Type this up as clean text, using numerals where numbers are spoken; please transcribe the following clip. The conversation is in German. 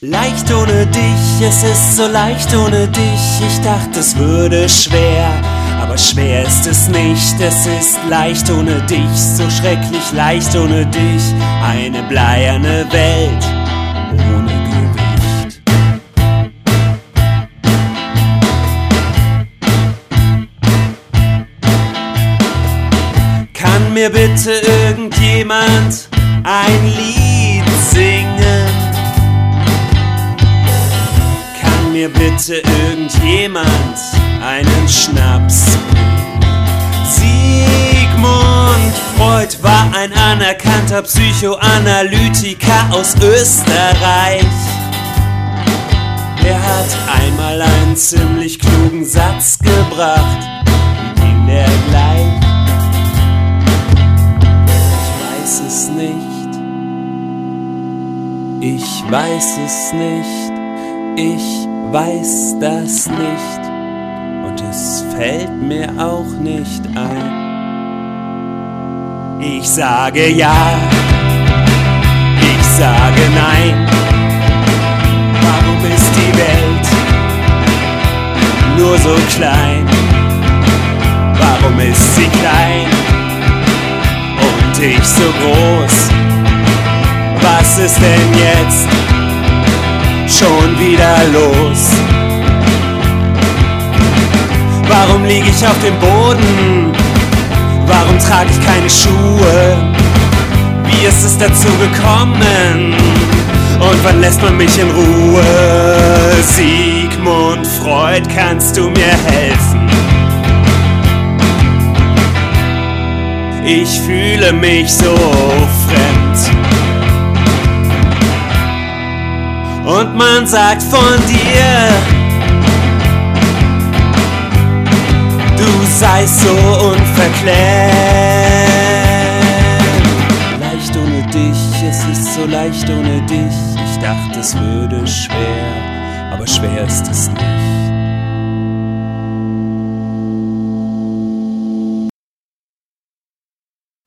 Leicht ohne dich, es ist so leicht ohne dich. Ich dachte, es würde schwer, aber schwer ist es nicht. Es ist leicht ohne dich, so schrecklich leicht ohne dich. Eine bleierne Welt ohne Gewicht. Kann mir bitte irgendjemand ein Lied singen? Kann mir bitte irgendjemand einen Schnaps bringen? Sigmund Freud war ein anerkannter Psychoanalytiker aus Österreich. Er hat einmal einen ziemlich klugen Satz gebracht. Wie ging der gleich? Ich weiß es nicht. Ich weiß es nicht. Ich weiß das nicht. Und es fällt mir auch nicht ein. Ich sage ja, ich sage nein. Warum ist die Welt nur so klein? Warum ist sie klein und ich so groß? Was ist denn jetzt schon wieder los? Warum liege ich auf dem Boden? Warum trage ich keine Schuhe? Wie ist es dazu gekommen? Und wann lässt man mich in Ruhe? Sigmund Freud, kannst du mir helfen? Ich fühle mich so fremd. Und man sagt von dir, du seist so unverklärt. Leicht ohne dich, es ist so leicht ohne dich. Ich dachte, es würde schwer, aber schwer ist es nicht.